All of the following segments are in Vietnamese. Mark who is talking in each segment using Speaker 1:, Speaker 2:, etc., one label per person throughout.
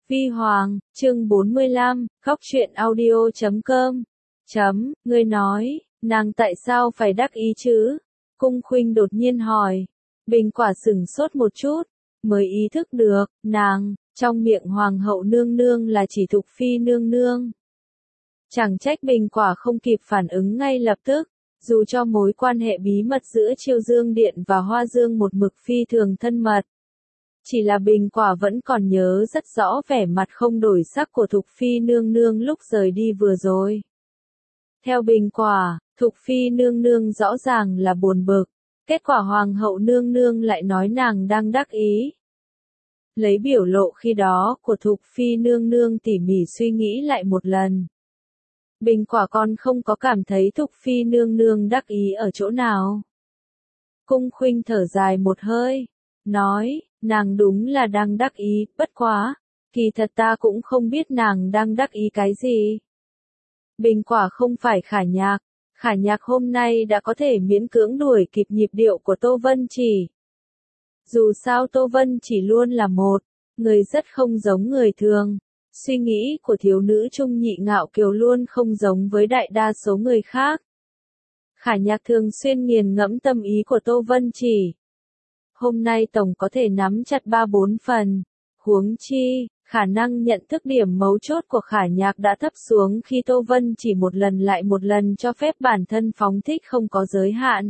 Speaker 1: Vi Hoàng, chương 45, khóc chuyện audio.com. Ngươi nói, nàng tại sao phải đắc ý chứ? Cung Khuynh đột nhiên hỏi. Bình Quả sửng sốt một chút, mới ý thức được, nàng, trong miệng Hoàng hậu nương nương là chỉ Thục Phi nương nương. Chẳng trách Bình Quả không kịp phản ứng ngay lập tức, dù cho mối quan hệ bí mật giữa Chiêu Dương Điện và Hoa Dương một mực phi thường thân mật. Chỉ là Bình Quả vẫn còn nhớ rất rõ vẻ mặt không đổi sắc của Thục Phi nương nương lúc rời đi vừa rồi. Theo Bình Quả, Thục Phi nương nương rõ ràng là buồn bực, kết quả Hoàng hậu nương nương lại nói nàng đang đắc ý. Lấy biểu lộ khi đó của Thục Phi nương nương tỉ mỉ suy nghĩ lại một lần. Bình Quả còn không có cảm thấy Thục Phi nương nương đắc ý ở chỗ nào. Cung Khuynh thở dài một hơi, nói, nàng đúng là đang đắc ý, bất quá, kỳ thật ta cũng không biết nàng đang đắc ý cái gì. Bình Quả không phải Khả Nhạc hôm nay đã có thể miễn cưỡng đuổi kịp nhịp điệu của Tô Vân Chỉ. Dù sao Tô Vân Chỉ luôn là một người rất không giống người thường. Suy nghĩ của thiếu nữ Trung Nhị Ngạo Kiều luôn không giống với đại đa số người khác. Khả Nhạc thường xuyên nghiền ngẫm tâm ý của Tô Vân Chỉ. Hôm nay tổng có thể nắm chặt 3-4 phần. Huống chi, khả năng nhận thức điểm mấu chốt của Khả Nhạc đã thấp xuống khi Tô Vân Chỉ một lần lại một lần cho phép bản thân phóng thích không có giới hạn.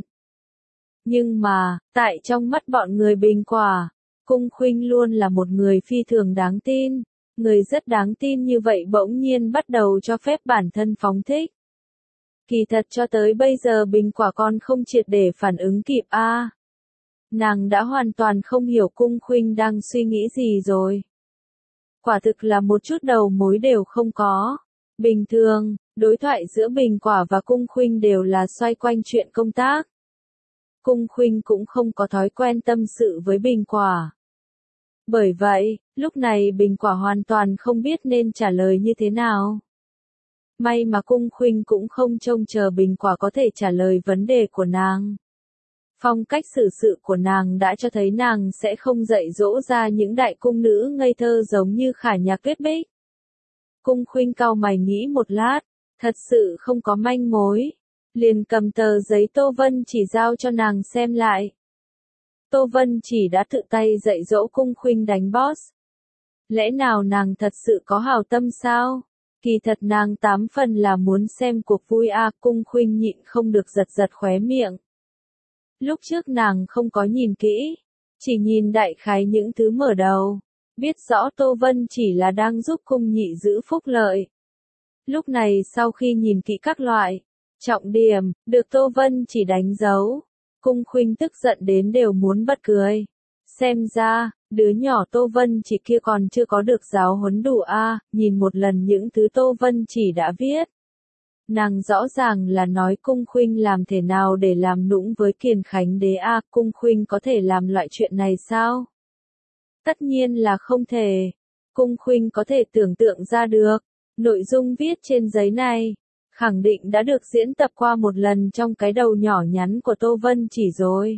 Speaker 1: Nhưng mà, tại trong mắt bọn người Bình Quả, Cung Khuynh luôn là một người phi thường đáng tin. Người rất đáng tin như vậy bỗng nhiên bắt đầu cho phép bản thân phóng thích. Kỳ thật cho tới bây giờ Bình Quả còn không triệt để phản ứng kịp a. Nàng đã hoàn toàn không hiểu Cung Khuynh đang suy nghĩ gì rồi. Quả thực là một chút đầu mối đều không có. Bình thường, đối thoại giữa Bình Quả và Cung Khuynh đều là xoay quanh chuyện công tác. Cung Khuynh cũng không có thói quen tâm sự với Bình Quả. Bởi vậy, lúc này Bình Quả hoàn toàn không biết nên trả lời như thế nào. May mà Cung Khuynh cũng không trông chờ Bình Quả có thể trả lời vấn đề của nàng. Phong cách xử sự của nàng đã cho thấy nàng sẽ không dạy dỗ ra những đại cung nữ ngây thơ giống như Khả Nhạc Tuyết Bích. Cung Khuynh cau mày nghĩ một lát, thật sự không có manh mối. Liền cầm tờ giấy Tô Vân Chỉ giao cho nàng xem lại. Tô Vân Chỉ đã tự tay dạy dỗ Cung Khuynh đánh boss. Lẽ nào nàng thật sự có hảo tâm sao? Kỳ thật nàng 8 phần là muốn xem cuộc vui a. Cung Khuynh nhịn không được giật giật khóe miệng. Lúc trước nàng không có nhìn kỹ, chỉ nhìn đại khái những thứ mở đầu, biết rõ Tô Vân Chỉ là đang giúp cung nhị giữ phúc lợi. Lúc này sau khi nhìn kỹ các loại trọng điểm được Tô Vân Chỉ đánh dấu, Cung Khuynh tức giận đến đều muốn bật cười. Xem ra, đứa nhỏ Tô Vân Chỉ kia còn chưa có được giáo huấn đủ a. Nhìn một lần những thứ Tô Vân Chỉ đã viết. Nàng rõ ràng là nói Cung Khuynh làm thế nào để làm nũng với Kiền Khánh Đế a. Cung Khuynh có thể làm loại chuyện này sao? Tất nhiên là không thể. Cung Khuynh có thể tưởng tượng ra được, nội dung viết trên giấy này khẳng định đã được diễn tập qua một lần trong cái đầu nhỏ nhắn của Tô Vân Chỉ rồi.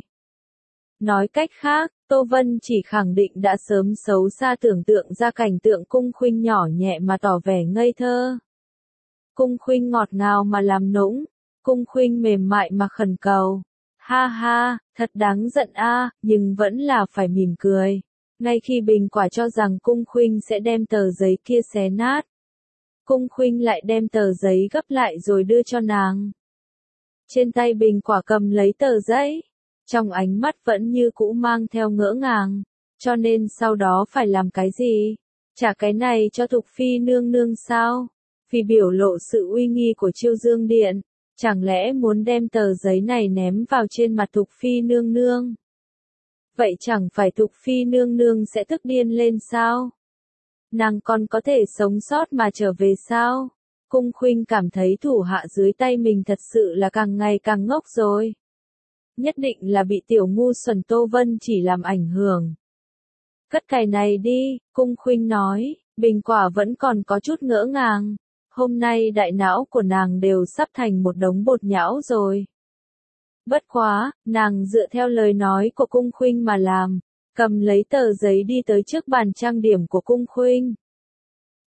Speaker 1: Nói cách khác, Tô Vân Chỉ khẳng định đã sớm xấu xa tưởng tượng ra cảnh tượng Cung Khuynh nhỏ nhẹ mà tỏ vẻ ngây thơ. Cung Khuynh ngọt ngào mà làm nũng, Cung Khuynh mềm mại mà khẩn cầu. Ha ha, thật đáng giận a, nhưng vẫn là phải mỉm cười. Ngay khi Bình Quả cho rằng Cung Khuynh sẽ đem tờ giấy kia xé nát, Cung Khuynh lại đem tờ giấy gấp lại rồi đưa cho nàng. Trên tay Bình Quả cầm lấy tờ giấy, trong ánh mắt vẫn như cũ mang theo ngỡ ngàng, cho nên sau đó phải làm cái gì? Trả cái này cho Thục Phi nương nương sao? Vì biểu lộ sự uy nghi của Chiêu Dương Điện, chẳng lẽ muốn đem tờ giấy này ném vào trên mặt Thục Phi nương nương? Vậy chẳng phải Thục Phi nương nương sẽ tức điên lên sao? Nàng còn có thể sống sót mà trở về sao? Cung Khuynh cảm thấy thủ hạ dưới tay mình thật sự là càng ngày càng ngốc rồi. Nhất định là bị tiểu ngu xuẩn Tô Vân Chỉ làm ảnh hưởng. Cất cái này đi, Cung Khuynh nói. Bình Quả vẫn còn có chút ngỡ ngàng. Hôm nay đại não của nàng đều sắp thành một đống bột nhão rồi. Bất quá, nàng dựa theo lời nói của Cung Khuynh mà làm, cầm lấy tờ giấy đi tới trước bàn trang điểm của Cung Khuynh.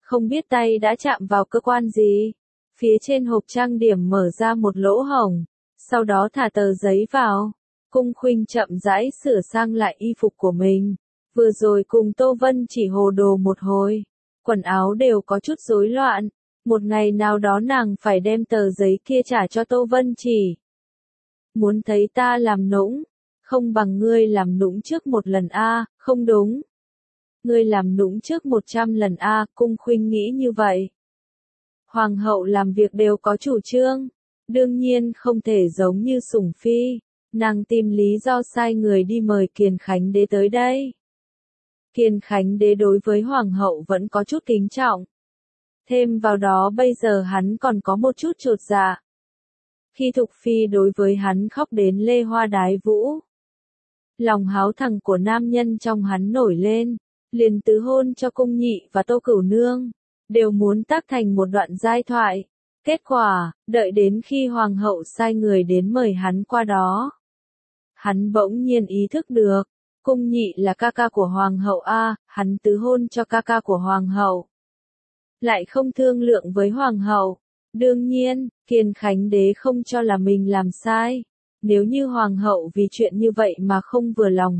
Speaker 1: không biết tay đã chạm vào cơ quan gì. Phía trên hộp trang điểm mở ra một lỗ hổng, sau đó thả tờ giấy vào. Cung Khuynh chậm rãi sửa sang lại y phục của mình. Vừa rồi cùng Tô Vân Chỉ hồ đồ một hồi, quần áo đều có chút rối loạn. Một ngày nào đó nàng phải đem tờ giấy kia trả cho Tô Vân Chỉ. Muốn thấy ta làm nũng, không bằng ngươi làm nũng trước một lần a, không đúng. Ngươi làm nũng trước 100 lần a, Cung Khuynh nghĩ như vậy. Hoàng hậu làm việc đều có chủ trương, đương nhiên không thể giống như Sủng Phi, nàng tìm lý do sai người đi mời Kiền Khánh Đế tới đây. Kiền Khánh Đế đối với Hoàng hậu vẫn có chút kính trọng. Thêm vào đó bây giờ hắn còn có một chút chột dạ. Khi Thục Phi đối với hắn khóc đến lê hoa đái vũ. Lòng háo thằng của nam nhân trong hắn nổi lên, liền tứ hôn cho Cung Nhị và Tô Cửu Nương, đều muốn tác thành một đoạn giai thoại. Kết quả, đợi đến khi Hoàng hậu sai người đến mời hắn qua đó. Hắn bỗng nhiên ý thức được, Cung Nhị là ca ca của Hoàng hậu a, hắn tứ hôn cho ca ca của Hoàng hậu. Lại không thương lượng với Hoàng hậu. Đương nhiên, Kiền Khánh Đế không cho là mình làm sai. Nếu như Hoàng hậu vì chuyện như vậy mà không vừa lòng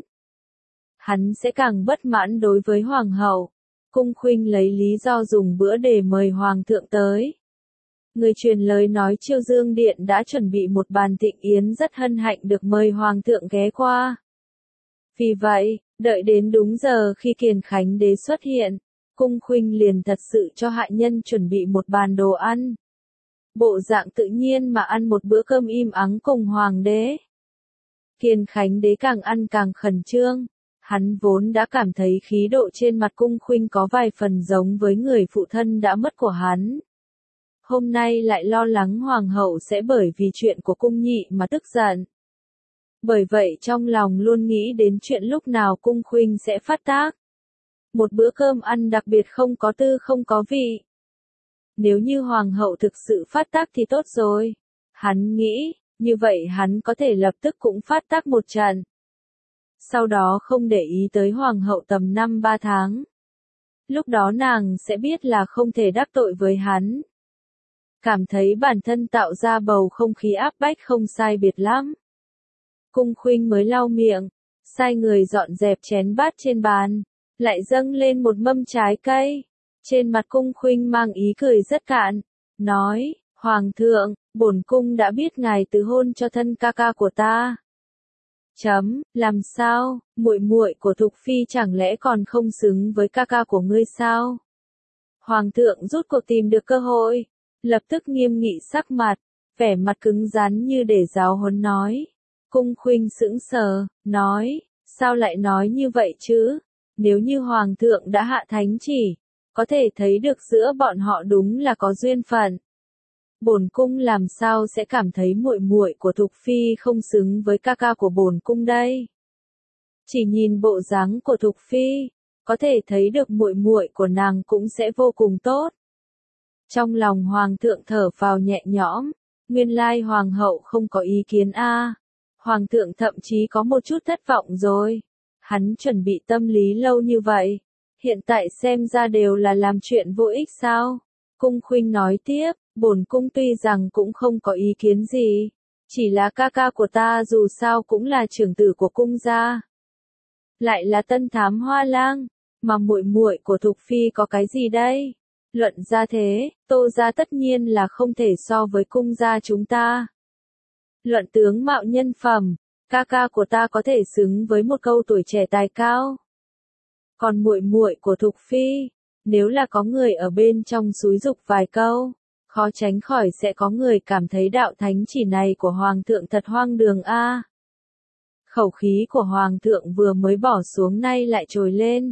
Speaker 1: hắn sẽ càng bất mãn đối với Hoàng hậu. Cung Khuynh lấy lý do dùng bữa để mời Hoàng thượng tới. Người truyền lời nói Chiêu Dương Điện đã chuẩn bị một bàn thịnh yến rất hân hạnh được mời Hoàng thượng ghé qua. Vì vậy, đợi đến đúng giờ khi Kiền Khánh Đế xuất hiện, Cung Khuynh liền thật sự cho hạ nhân chuẩn bị một bàn đồ ăn. Bộ dạng tự nhiên mà ăn một bữa cơm im ắng cùng Hoàng đế. Kiền Khánh Đế càng ăn càng khẩn trương. Hắn vốn đã cảm thấy khí độ trên mặt Cung Khuynh có vài phần giống với người phụ thân đã mất của hắn. Hôm nay lại lo lắng Hoàng hậu sẽ bởi vì chuyện của Cung Nhị mà tức giận. Bởi vậy trong lòng luôn nghĩ đến chuyện lúc nào Cung Khuynh sẽ phát tác. Một bữa cơm ăn đặc biệt không có tư không có vị. Nếu như Hoàng hậu thực sự phát tác thì tốt rồi. Hắn nghĩ, như vậy hắn có thể lập tức cũng phát tác một trận. Sau đó không để ý tới Hoàng hậu tầm 5-3 tháng. Lúc đó nàng sẽ biết là không thể đắc tội với hắn. Cảm thấy bản thân tạo ra bầu không khí áp bách không sai biệt lắm. Cung Khuynh mới lau miệng, sai người dọn dẹp chén bát trên bàn, lại dâng lên một mâm trái cây. Trên mặt Cung Khuynh mang ý cười rất cạn, nói, Hoàng thượng, bổn cung đã biết ngài tứ hôn cho thân ca ca của ta. Làm sao, muội muội của Thục Phi chẳng lẽ còn không xứng với ca ca của ngươi sao? Hoàng thượng rút cuộc tìm được cơ hội, lập tức nghiêm nghị sắc mặt, vẻ mặt cứng rắn như để giáo huấn nói. Cung Khuynh sững sờ, nói, sao lại nói như vậy chứ? Nếu như Hoàng thượng đã hạ thánh chỉ, có thể thấy được giữa bọn họ đúng là có duyên phận. Bổn cung làm sao sẽ cảm thấy muội muội của Thục Phi không xứng với ca ca của bổn cung đây? Chỉ nhìn bộ dáng của Thục Phi, có thể thấy được muội muội của nàng cũng sẽ vô cùng tốt. Trong lòng Hoàng thượng thở phào nhẹ nhõm, nguyên lai Hoàng hậu không có ý kiến a. Hoàng thượng thậm chí có một chút thất vọng rồi. Hắn chuẩn bị tâm lý lâu như vậy, hiện tại xem ra đều là làm chuyện vô ích sao? Cung Khuynh nói tiếp, bổn cung tuy rằng cũng không có ý kiến gì, chỉ là ca ca của ta dù sao cũng là trưởng tử của cung gia, lại là tân thám hoa lang, mà muội muội của Thục Phi có cái gì đây? Luận ra thế, Tô gia tất nhiên là không thể so với cung gia chúng ta. Luận tướng mạo nhân phẩm, ca ca của ta có thể xứng với một câu tuổi trẻ tài cao. Còn muội muội của Thục Phi, nếu là có người ở bên trong xúi giục vài câu, khó tránh khỏi sẽ có người cảm thấy đạo thánh chỉ này của Hoàng thượng thật hoang đường a. Khẩu khí của Hoàng thượng vừa mới bỏ xuống nay lại trồi lên.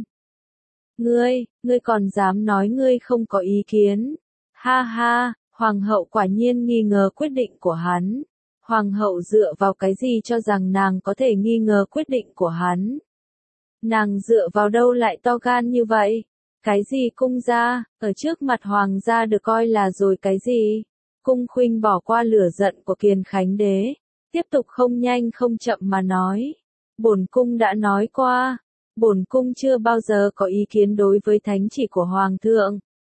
Speaker 1: Ngươi còn dám nói ngươi không có ý kiến. Ha ha, Hoàng hậu quả nhiên nghi ngờ quyết định của hắn. Hoàng hậu dựa vào cái gì cho rằng nàng có thể nghi ngờ quyết định của hắn? Nàng dựa vào đâu lại to gan như vậy? Cái gì cung gia, ở trước mặt Hoàng gia được coi là rồi cái gì? Cung Khuynh bỏ qua lửa giận của Kiền Khánh Đế, tiếp tục không nhanh không chậm mà nói. Bổn cung đã nói qua, bổn cung chưa bao giờ có ý kiến đối với thánh chỉ của Hoàng thượng.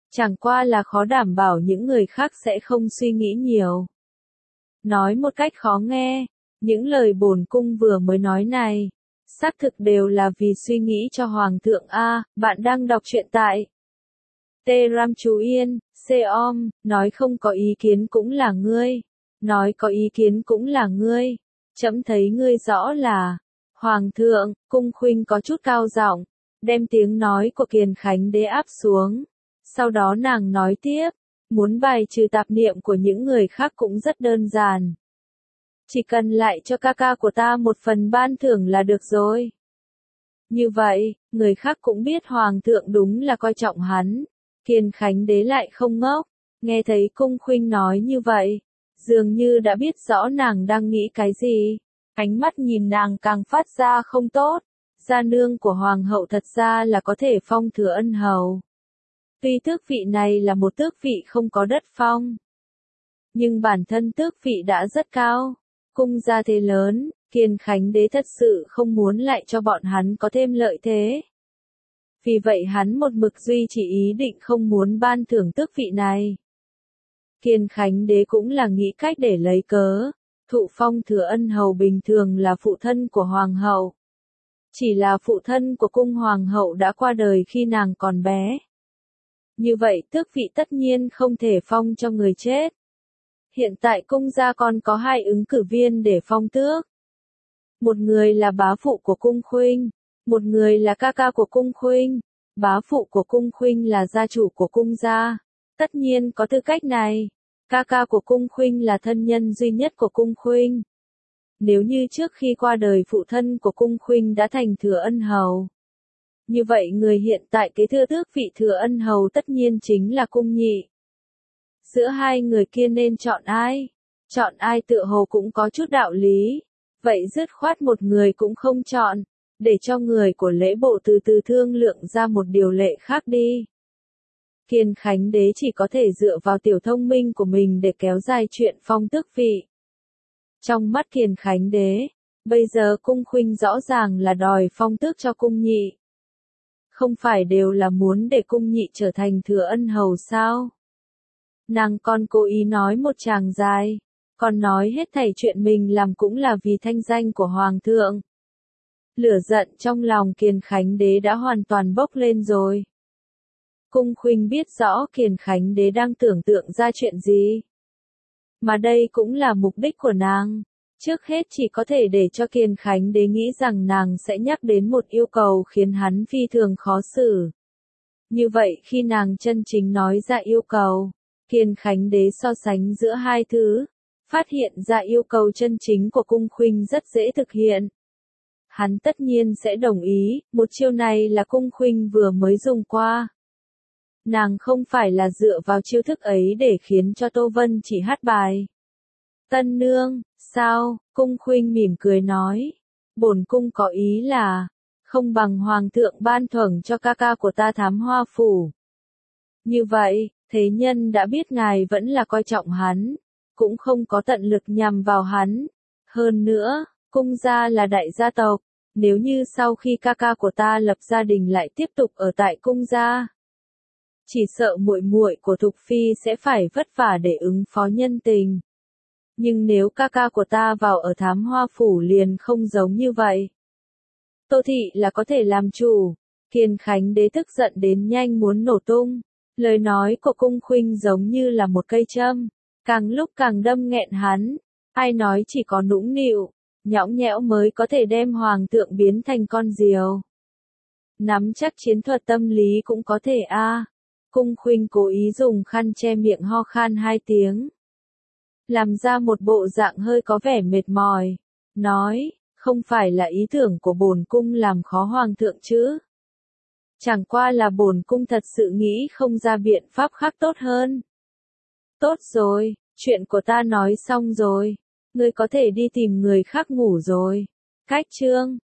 Speaker 1: Chẳng qua là khó đảm bảo những người khác sẽ không suy nghĩ nhiều. Nói một cách khó nghe, những lời bổn cung vừa mới nói này, xác thực đều là vì suy nghĩ cho Hoàng thượng a. Bạn đang đọc truyện tại Telegram chú Yên, Seom, nói không có ý kiến cũng là ngươi, nói có ý kiến cũng là ngươi. Trẫm thấy ngươi rõ là, Hoàng thượng, cung khuynh có chút cao giọng, đem tiếng nói của Kiền Khánh Đế áp xuống. Sau đó nàng nói tiếp, muốn bài trừ tạp niệm của những người khác cũng rất đơn giản. Chỉ cần lại cho ca ca của ta một phần ban thưởng là được rồi. Như vậy, người khác cũng biết Hoàng thượng đúng là coi trọng hắn. Kiền Khánh Đế lại không ngốc, nghe thấy cung khuynh nói như vậy, dường như đã biết rõ nàng đang nghĩ cái gì. Ánh mắt nhìn nàng càng phát ra không tốt. Gia nương của Hoàng hậu thật ra là có thể phong thừa ân hầu. Tuy tước vị này là một tước vị không có đất phong, nhưng bản thân tước vị đã rất cao. Cung gia thế lớn, Kiền Khánh Đế thật sự không muốn lại cho bọn hắn có thêm lợi thế. Vì vậy hắn một mực duy trì ý định không muốn ban thưởng tước vị này. Kiền Khánh Đế cũng là nghĩ cách để lấy cớ, thụ phong thừa ân hầu bình thường là phụ thân của Hoàng hậu. Chỉ là phụ thân của cung Hoàng hậu đã qua đời khi nàng còn bé. Như vậy tước vị tất nhiên không thể phong cho người chết. Hiện tại cung gia còn có 2 ứng cử viên để phong tước. Một người là bá phụ của cung khuynh, một người là ca ca của cung khuynh. Bá phụ của cung khuynh là gia chủ của cung gia, tất nhiên có tư cách này. Ca ca của cung khuynh là thân nhân duy nhất của cung khuynh. Nếu như trước khi qua đời phụ thân của cung khuynh đã thành thừa ân hầu, như vậy người hiện tại kế thừa tước vị thừa ân hầu tất nhiên chính là cung nhị. Giữa hai người kia nên chọn ai? Chọn ai tựa hồ cũng có chút đạo lý. Vậy dứt khoát một người cũng không chọn, để cho người của lễ bộ từ từ thương lượng ra một điều lệ khác đi. Kiền Khánh Đế chỉ có thể dựa vào tiểu thông minh của mình để kéo dài chuyện phong tước vị. Trong mắt Kiền Khánh Đế, bây giờ cung khuynh rõ ràng là đòi phong tước cho cung nhị. Không phải đều là muốn để cung nhị trở thành thừa ân hầu sao? Nàng còn cố ý nói một tràng dài, còn nói hết thảy chuyện mình làm cũng là vì thanh danh của Hoàng thượng. Lửa giận trong lòng Kiền Khánh Đế đã hoàn toàn bốc lên rồi. Cung khuynh biết rõ Kiền Khánh Đế đang tưởng tượng ra chuyện gì. Mà đây cũng là mục đích của nàng. Trước hết chỉ có thể để cho Kiền Khánh Đế nghĩ rằng nàng sẽ nhắc đến một yêu cầu khiến hắn phi thường khó xử. Như vậy khi nàng chân chính nói ra yêu cầu, Kiền Khánh Đế so sánh giữa hai thứ, phát hiện ra yêu cầu chân chính của cung khuynh rất dễ thực hiện. Hắn tất nhiên sẽ đồng ý, một chiêu này là cung khuynh vừa mới dùng qua. Nàng không phải là dựa vào chiêu thức ấy để khiến cho Tô Vân chỉ hát bài. Tân nương, sao? Cung khuynh mỉm cười nói. Bổn cung có ý là, không bằng Hoàng thượng ban thưởng cho ca ca của ta Thám Hoa Phủ. Như vậy, thế nhân đã biết ngài vẫn là coi trọng hắn, cũng không có tận lực nhằm vào hắn. Hơn nữa, cung gia là đại gia tộc, nếu như sau khi ca ca của ta lập gia đình lại tiếp tục ở tại cung gia, chỉ sợ muội muội của Thục Phi sẽ phải vất vả để ứng phó nhân tình. Nhưng nếu ca ca của ta vào ở Thám Hoa Phủ liền không giống như vậy. Tô Thị là có thể làm chủ. Kiền Khánh Đế tức giận đến nhanh muốn nổ tung. Lời nói của cung khuynh giống như là một cây châm, càng lúc càng đâm nghẹn hắn. Ai nói chỉ có nũng nịu, nhõng nhẽo mới có thể đem Hoàng thượng biến thành con diều. Nắm chắc chiến thuật tâm lý cũng có thể a. Cung khuynh cố ý dùng khăn che miệng ho khan 2 tiếng. Làm ra một bộ dạng hơi có vẻ mệt mỏi. Nói, không phải là ý tưởng của bổn cung làm khó Hoàng thượng chứ. Chẳng qua là bổn cung thật sự nghĩ không ra biện pháp khác tốt hơn. Tốt rồi, chuyện của ta nói xong rồi. Ngươi có thể đi tìm người khác ngủ rồi. Cách chương.